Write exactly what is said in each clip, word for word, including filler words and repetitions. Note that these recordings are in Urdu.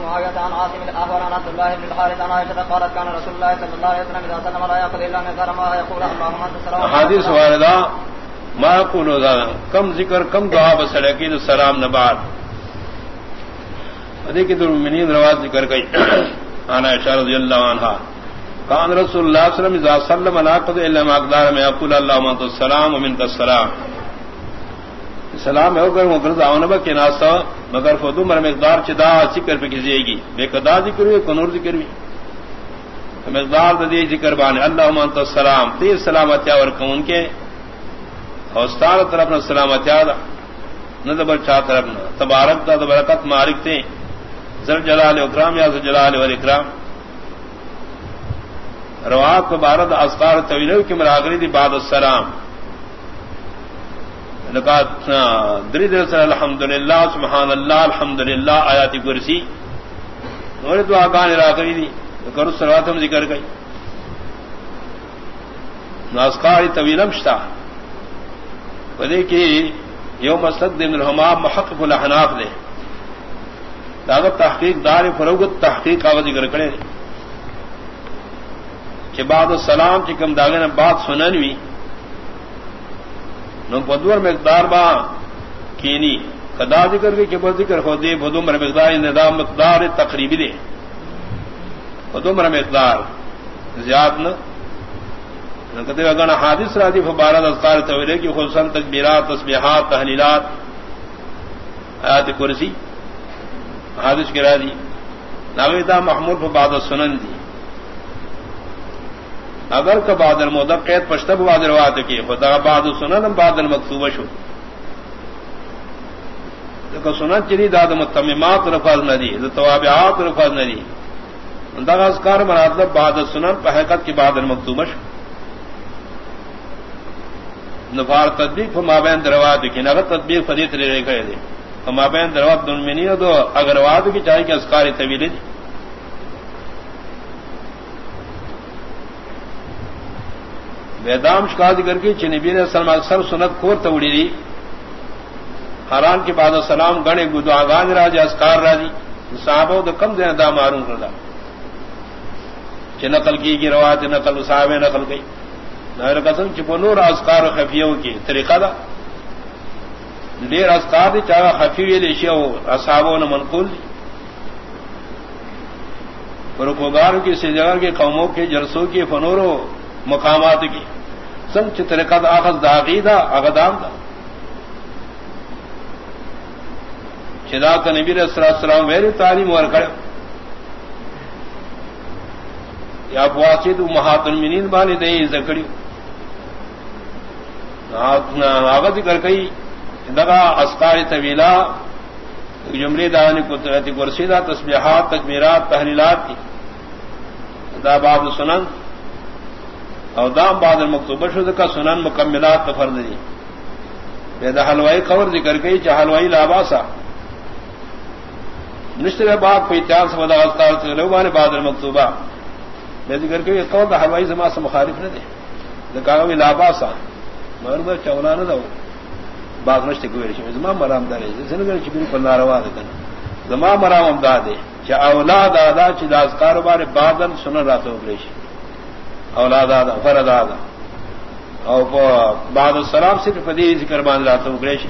معاوية عن عاصم الأحول عن عبد الله بن الحارث عن عائشة قالت كان رسول الله صلى الله عليه وسلم إذا سلم لا يقضي إلا مقدار ما يقول اللهم أنت السلام. حدیث واردہ ما يقول کم ذکر کم دعا بسڑکی السلام نبات ادھے المؤمنین روایت ذکر گئی انا عائشہ رضی اللہ عنہا کان رسول اللہ صلی اللہ علیہ وسلم اذا سلم لا يقضي الا مقدار ما يقول اللهم انت السلام ومنك السلام. سلام ہو کر وہ غرض اونبا کے ناسا مگر فدو مر مقدار چدا ذکر پہ کیجیے گی بے قدا ذکر ہوئے کنور ذکر بھی مقدار دے ذکر بانے اللهم انت السلام تی سلامتی اور کون کے اوستار طرف نہ سلامتی دا نہ دبر چا طرف نہ تبارک دا برکت مالک تے ذل جلال و اکرام یا ذل جلال و اکرام. روات کو بارد اذکار طویل کی مراغری دی بعد السلام لقات درید الحمدللہ سبحان اللہ الحمدللہ آیات کرسی اور دعا گان راغری دی کرو صلوات ہم ذکر گئی اذکار طویل مشتا ودے کہ یوم مستقدم الحمام محقق الاحناف نے دعوت تحقیق دار فروغت تحقیق کا ذکر کرے کہ بعد السلام کی کم داغے نے بات سننوی نو بدور مقدار با کینی خدا ذکر کے کہ ذکر ہو دے بدو مر مقدار نظام مقدار تقریبی دے بدو مر مقدار زیاد نہ کہتے اگر حادث راضی فبارہ اذکار طویلے کی خصوصاً تکبیرات تسبیحات تحلیلات آیات کرسی حادث کی راضی ناویدہ محمود فبعد السنن دی اگر کا بعد المدق قید پشتب بعد روات کی خدا بعد سنن بعد المکتوبہ شو تو سنن چلی داد متممات رفاظ ندی توابعات رفاظ ندی انداز اذکار مراتب بعد سنن پہ حقیقت کی بعد المکتوبہ شو نفار تطبیق فمابین دروات کی نگر تطبیق فدیت لے رہے گئے دے فمابین دروات دنمینی دو اگر روات کی چاہیے کہ اذکار طویل دی ویدام شکا ذکر کی چنبی نے سلم اکثر سنت کور توڑی دی حران کے بعد السلام گنے گدعاگان راج اذکار راجی صحابہ تو کم دینا دا معلوم کردا چ نقل کی کی روایت نقل صحابہ نقل گئی نہ قسم چ نور اذکار خفیوں کی طریقہ دا دیر اذکار دی چاہا خفیہ دی شیو اصحابوں نے منقول دی رکوگار کی سجار کے قوموں کے جلسوں کی فنوروں مقامات کی سنچ طریقہ آخذ داغی دا اغدام دا چدا کا نبی علیہ السلام میری تعلیم اور کرے یا فواسد امہات المؤمنین بانے دے ذکری آغاز کر کئی دغا اذکار طویلہ جملے دانی قدرت کرسیدہ تسبیحات تکبیرات تحلیلات کی دا بعد سنن اور دام بعد المکتوبہ شد کا سنن مکملات کا فرض دی بیدا حلوائی خبر ذکر گئی چاہ حلوائی لاباسا نشتر باغ پہ اتحاد سے ودا اذکار لوگانے بعد المکتوبہ بے ذکر گئی قول دا حلوائی زما سے مخالف نہ دے دکاغا بھی لاباسا مگر دا چولا نہ دو باغ نشتے کوئی رشی زما مرام دا رہی زنگر چبیری پر ناروا دکن زما مرام امداد دے چاہ اولاد آدھا چاہ دا اذکار بارے بعدن سنن راتو بریشی اولاد آدھا فرد آدھا اور بعد السلام صرف فدی ذکر باندھ رہا تو گریش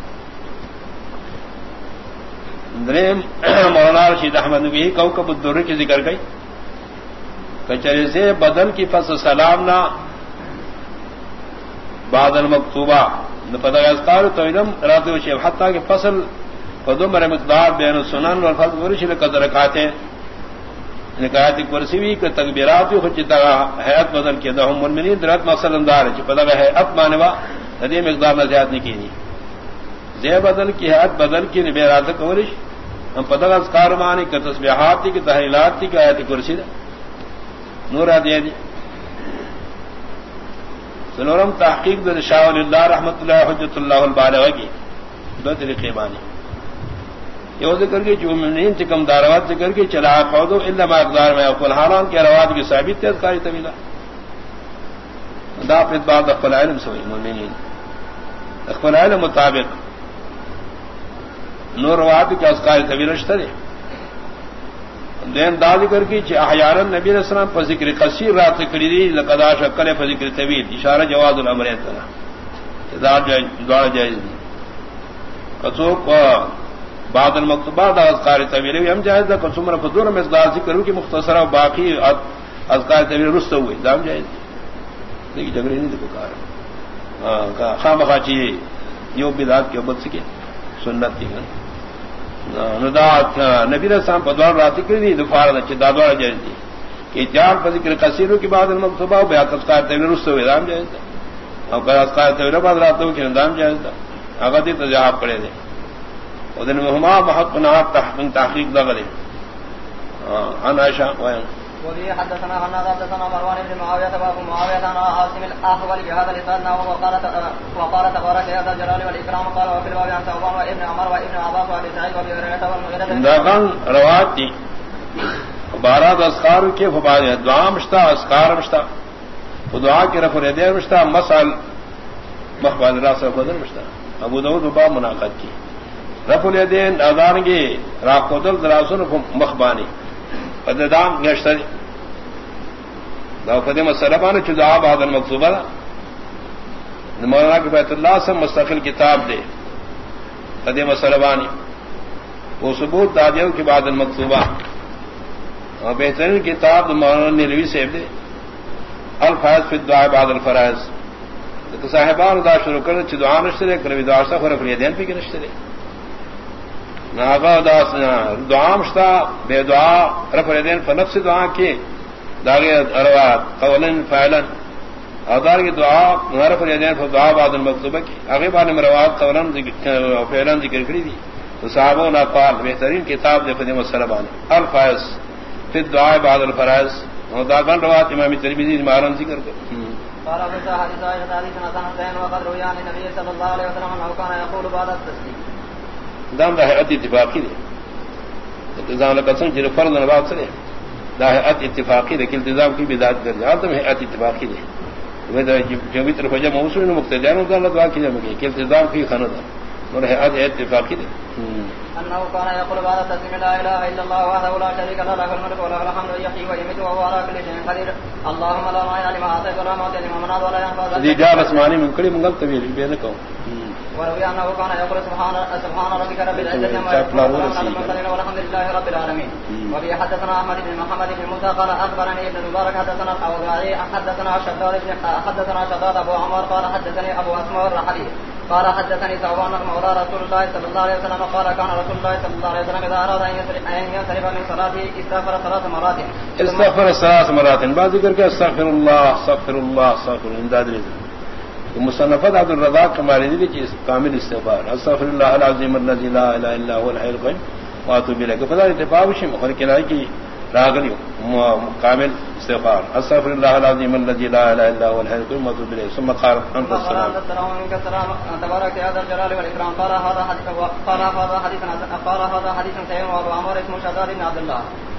مولانا رشید احمد نبی کوکب الدر کی ذکر گئی کچرے سے بدل کی فصل سلام نہ بعد المکتوبہ پتہ اذکار تو علم رات و شیب حتیٰ کہ فصل فدم مقدار بین السنن والفضل ورش لقدر رکعتیں نکایت کرسی بھی کہ تکبیرات بھی خود چتا حیات بدل کے دہم المؤمنین درات مقصد اندار ہے پتہ ہے اب مانوا ندی مقدار نہ زیادہ نہیں کی زی بدل کی حیات بدل کی نبیرات کورش ہم پتہ اذکار مانے کہ تسبیحات کی تحلیلات کی آیت کرسی نور دیا دی سنورم تحقیق در شاہ ولی اللہ رحمت اللہ حجت اللہ البالغہ کی دو طریقے مانی یہ ذکر کے جو مومنین سے کم داروات ذکر کے چلا قودو الا ما اقدار میں اقول حالان کے روات کی ثابت ہے اذکار طویلہ دا پہ بعد اقبال علم سوئی مومنین اقبال علم مطابق نور روات کی اذکار طویلہ شتہ دے دین دا ذکر کی چ احیانا نبی علیہ السلام پر ذکر قصیر رات کری دی لقد شکل پر ذکر طویل اشارہ جواز الامر تنا اذا دوڑ جائز کسو کو بعد المکتوبات اذکار طویل ہم جائز دا کسمر فدور میں دا ذکر کی مختصر اور باقی اذکار طویل رست ہوئے دام جائز لیکن جگری نہیں دیکھو کار ہاں خام خاچی یو بدعت کے بعد سکے سنت تھی نبی رسام پدوار راتی کری دی دفار دادوار جائز دی کہ جان پر ذکر کثیروں کی بعد المکتوبہ بیا تذکار طویل رست ہوئے دام جائز تھا اور اذکار طویل بعد راتوں کے دام جائز تھا اگر دی تجاب پڑے دے ودن مهما محق نعت تحقیق تحقیق لغلے عن عائشہ وائن وبه حدثنا عن حدثنا مروان بن معاوية وابو معاوية عن عاصم الأحول بهذا الإسناد وقال وقال تبارك يا ذا الجلال والإكرام قال وفي الباب عن ثوبان وابن عمر وابن عباس وابي سعيد وابي هريرة والمغيرة داغان روات تھی بارہ اذکار کے فبار دعا مشتا اذکار مشتا دعا کے رفع الیدین مشتا مسال مخبال راس رفع مشتا ابو داؤد باب مناقض کی رفع الیدین اذان کے راقدل دراسن مخبانی فدام نشتری دا قدیم السلام چ دعا بعد المکتوبہ مولانا کے بیت اللہ سے مستقل کتاب دے قدیم السلام وہ ثبوت دادیو کے بعد المکتوبہ اور بہترین کتاب مولانا نیلوی سے دے الفائز فی الدعاء بعد الفرائض تو صاحبان دا شروع کر چ دعا نشتری کبھی دعا سے فرق نہیں دین پہ کی نشتری ناغا داس دعا مشتا بے دعا رفع اليدین فنفس دعا کی داغے روات قولا فعلا ادار کی دعا رفع اليدین فدعا بعد المکتوبہ کی اگے بعد میں روات قولا فعلا ذکر کری دی تو صحابہ نے قال بہترین کتاب دے قدیم السلام الفائز فی الدعاء بعد الفرائض اور داغان روات امام ترمذی مارن ذکر کر قال ابو سعد حديث حديث حسن حسين وقد روي عن النبي صلى الله عليه وسلم انه كان يقول بعد التسليم دام دا حیات اتفاقی دے التزام لقسم جر فرض نبات سے دا حیات اتفاقی دے کہ التزام کی بدعت کر جائے تو حیات اتفاقی دے وہ جو بھی طرف جب موصول مقتدیان ہوتا اللہ دعا کی جائے کہ التزام کی خند اور حیات اتفاقی دے انه كان يقول بعد تسليم لا اله الا الله وحده لا شريك له له الملك وله الحمد يحيي ويميت وهو على كل شيء قدير اللهم لا مانع لما اعطيت ولا معطي لما منعت ولا ينفع ذي جاء اسماني من كل من قلت بيه نكو وروي انه كان يقول سبحان سبحان ربك رب العزه عما يصفون والحمد لله رب العالمين. وبه حدثنا احمد بن محمد بن موسى قال اخبرني ابن المبارك حدثنا الاوزاعي حدثنا شداد حدثنا شداد ابو عمر قال حدثني ابو اسماء الرحلي قال حدثني ثوبان مولى رسول الله صلى الله عليه وسلم قال كان رسول الله صلى الله عليه وسلم اذا اراد ان ينصرف من صلاته استغفر ثلاث مرات استغفر ثلاث مرات بعد ذکر کہ استغفر الله استغفر الله استغفر امداد مصنفات عبد الرزاق کمال دی کہ کامل استغفار استغفر الله العظیم الذي لا اله الا هو الحي القيوم واتوب الیہ فلا اتفاق شی مخر کہ کہ راغلی کامل استغفار استغفر الله العظیم الذي لا اله الا هو الحي القيوم واتوب الیہ ثم قال انت السلام تبارك يا ذا الجلال والاكرام قال هذا حديث قال هذا حديث قال هذا حديث سيد وابو عمر اسمه شداد بن عبد الله